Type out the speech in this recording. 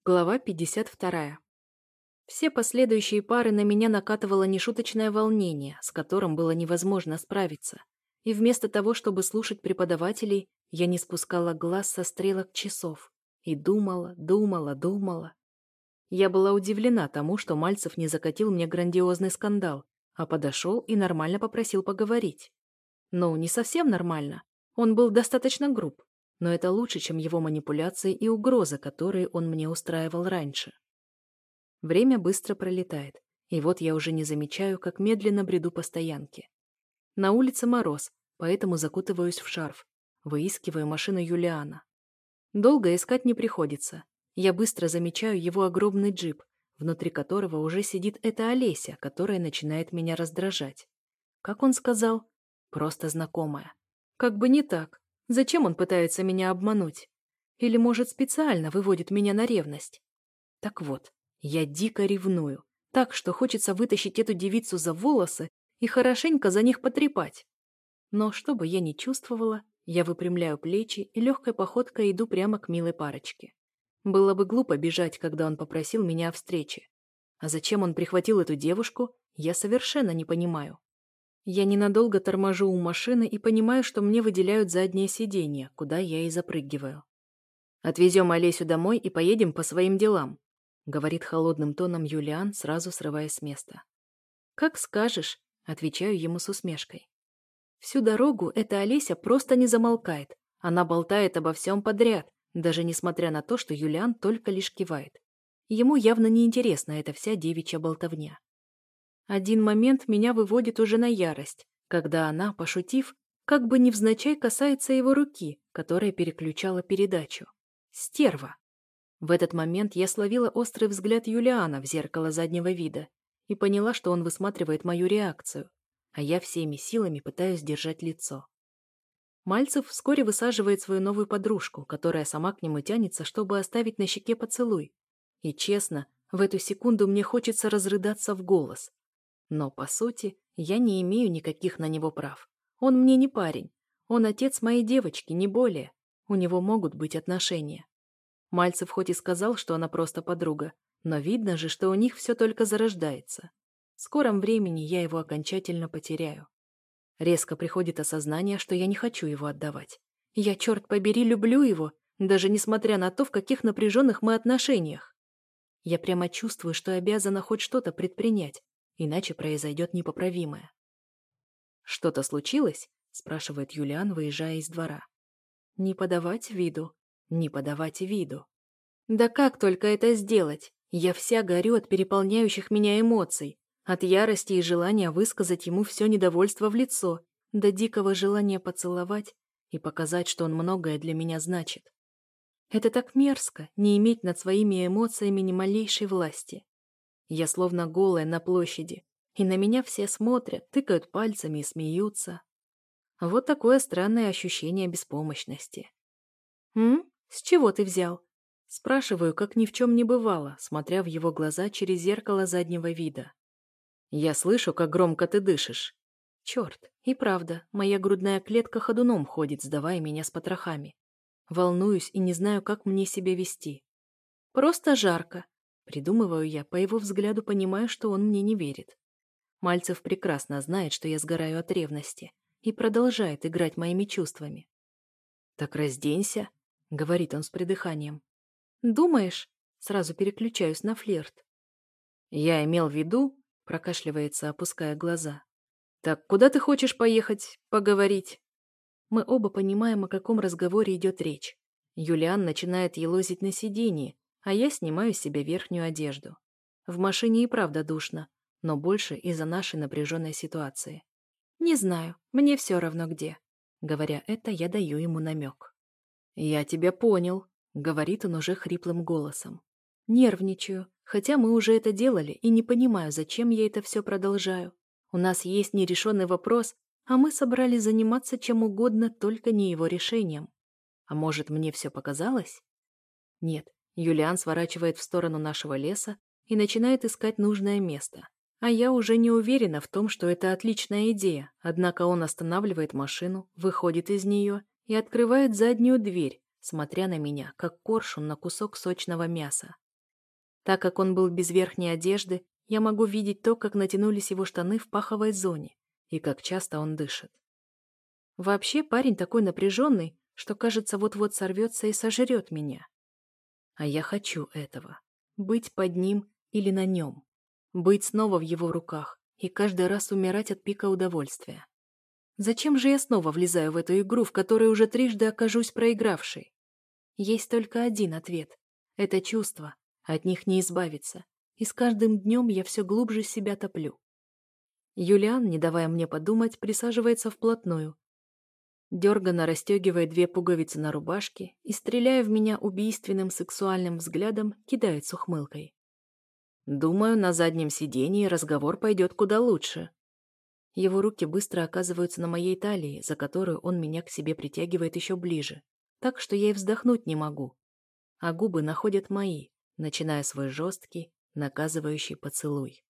Глава 52. Все последующие пары на меня накатывало нешуточное волнение, с которым было невозможно справиться. И вместо того, чтобы слушать преподавателей, я не спускала глаз со стрелок часов. И думала. Я была удивлена тому, что Мальцев не закатил мне грандиозный скандал, а подошел и нормально попросил поговорить. Ну, не совсем нормально. Он был достаточно груб. Но это лучше, чем его манипуляции и угрозы, которые он мне устраивал раньше. Время быстро пролетает, и вот я уже не замечаю, как медленно бреду по стоянке. На улице мороз, поэтому закутываюсь в шарф, выискиваю машину Юлиана. Долго искать не приходится. Я быстро замечаю его огромный джип, внутри которого уже сидит эта Олеся, которая начинает меня раздражать. Как он сказал? Просто знакомая. Как бы не так. Зачем он пытается меня обмануть? Или, может, специально выводит меня на ревность? Так вот, я дико ревную. Так, что хочется вытащить эту девицу за волосы и хорошенько за них потрепать. Но что бы я ни чувствовала, я выпрямляю плечи и легкой походкой иду прямо к милой парочке. Было бы глупо бежать, когда он попросил меня о встрече. А зачем он прихватил эту девушку, я совершенно не понимаю. Я ненадолго торможу у машины и понимаю, что мне выделяют заднее сиденье, куда я и запрыгиваю. «Отвезем Олесю домой и поедем по своим делам», — говорит холодным тоном Юлиан, сразу срываясь с места. «Как скажешь», — отвечаю ему с усмешкой. Всю дорогу эта Олеся просто не замолкает. Она болтает обо всем подряд, даже несмотря на то, что Юлиан только лишь кивает. Ему явно неинтересна эта вся девичья болтовня. Один момент меня выводит уже на ярость, когда она, пошутив, как бы невзначай касается его руки, которая переключала передачу. Стерва! В этот момент я словила острый взгляд Юлиана в зеркало заднего вида и поняла, что он высматривает мою реакцию, а я всеми силами пытаюсь держать лицо. Мальцев вскоре высаживает свою новую подружку, которая сама к нему тянется, чтобы оставить на щеке поцелуй. И честно, в эту секунду мне хочется разрыдаться в голос. Но, по сути, я не имею никаких на него прав. Он мне не парень. Он отец моей девочки, не более. У него могут быть отношения. Мальцев хоть и сказал, что она просто подруга, но видно же, что у них все только зарождается. В скором времени я его окончательно потеряю. Резко приходит осознание, что я не хочу его отдавать. Я, черт побери, люблю его, даже несмотря на то, в каких напряженных мы отношениях. Я прямо чувствую, что обязана хоть что-то предпринять, иначе произойдет непоправимое. «Что-то случилось?» – спрашивает Юлиан, выезжая из двора. Не подавать виду. Да как только это сделать? Я вся горю от переполняющих меня эмоций, от ярости и желания высказать ему все недовольство в лицо, до дикого желания поцеловать и показать, что он многое для меня значит. Это так мерзко, не иметь над своими эмоциями ни малейшей власти. Я словно голая на площади, и на меня все смотрят, тыкают пальцами и смеются. Вот такое странное ощущение беспомощности. С чего ты взял?» Спрашиваю, как ни в чем не бывало, смотря в его глаза через зеркало заднего вида. «Я слышу, как громко ты дышишь». Черт, и правда, моя грудная клетка ходуном ходит, сдавая меня с потрохами. Волнуюсь и не знаю, как мне себя вести. Просто жарко. Придумываю я, по его взгляду понимаю, что он мне не верит. Мальцев прекрасно знает, что я сгораю от ревности, и продолжает играть моими чувствами. «Так разденься», — говорит он с придыханием. «Думаешь?» — сразу переключаюсь на флирт. «Я имел в виду», — прокашливается, опуская глаза. «Так куда ты хочешь поехать, поговорить?» Мы оба понимаем, о каком разговоре идет речь. Юлиан начинает елозить на сиденье, а я снимаю с себя верхнюю одежду. В машине и правда душно, но больше из-за нашей напряженной ситуации. «Не знаю, мне все равно где». Говоря это, я даю ему намек. «Я тебя понял», — говорит он уже хриплым голосом. Нервничаю, хотя мы уже это делали, и не понимаю, зачем я это все продолжаю. У нас есть нерешенный вопрос, а мы собрались заниматься чем угодно, только не его решением. А может, мне все показалось? Нет, Юлиан сворачивает в сторону нашего леса и начинает искать нужное место. А я уже не уверена в том, что это отличная идея, однако он останавливает машину, выходит из нее и открывает заднюю дверь, смотря на меня, как коршун на кусок сочного мяса. Так как он был без верхней одежды, я могу видеть то, как натянулись его штаны в паховой зоне и как часто он дышит. Вообще парень такой напряженный, что, кажется, вот-вот сорвется и сожрет меня. А я хочу этого. Быть под ним или на нем. Быть снова в его руках и каждый раз умирать от пика удовольствия. Зачем же я снова влезаю в эту игру, в которой уже трижды окажусь проигравшей? Есть только один ответ. Это чувства. От них не избавиться. И с каждым днем я все глубже себя топлю. Юлиан, не давая мне подумать, присаживается вплотную. Дерганно расстегивает 2 пуговицы на рубашке и, стреляя в меня убийственным сексуальным взглядом, кидает с ухмылкой. Думаю, на заднем сидении разговор пойдет куда лучше. Его руки быстро оказываются на моей талии, за которую он меня к себе притягивает еще ближе, так что я и вздохнуть не могу. А губы находят мои, начиная свой жесткий, наказывающий поцелуй.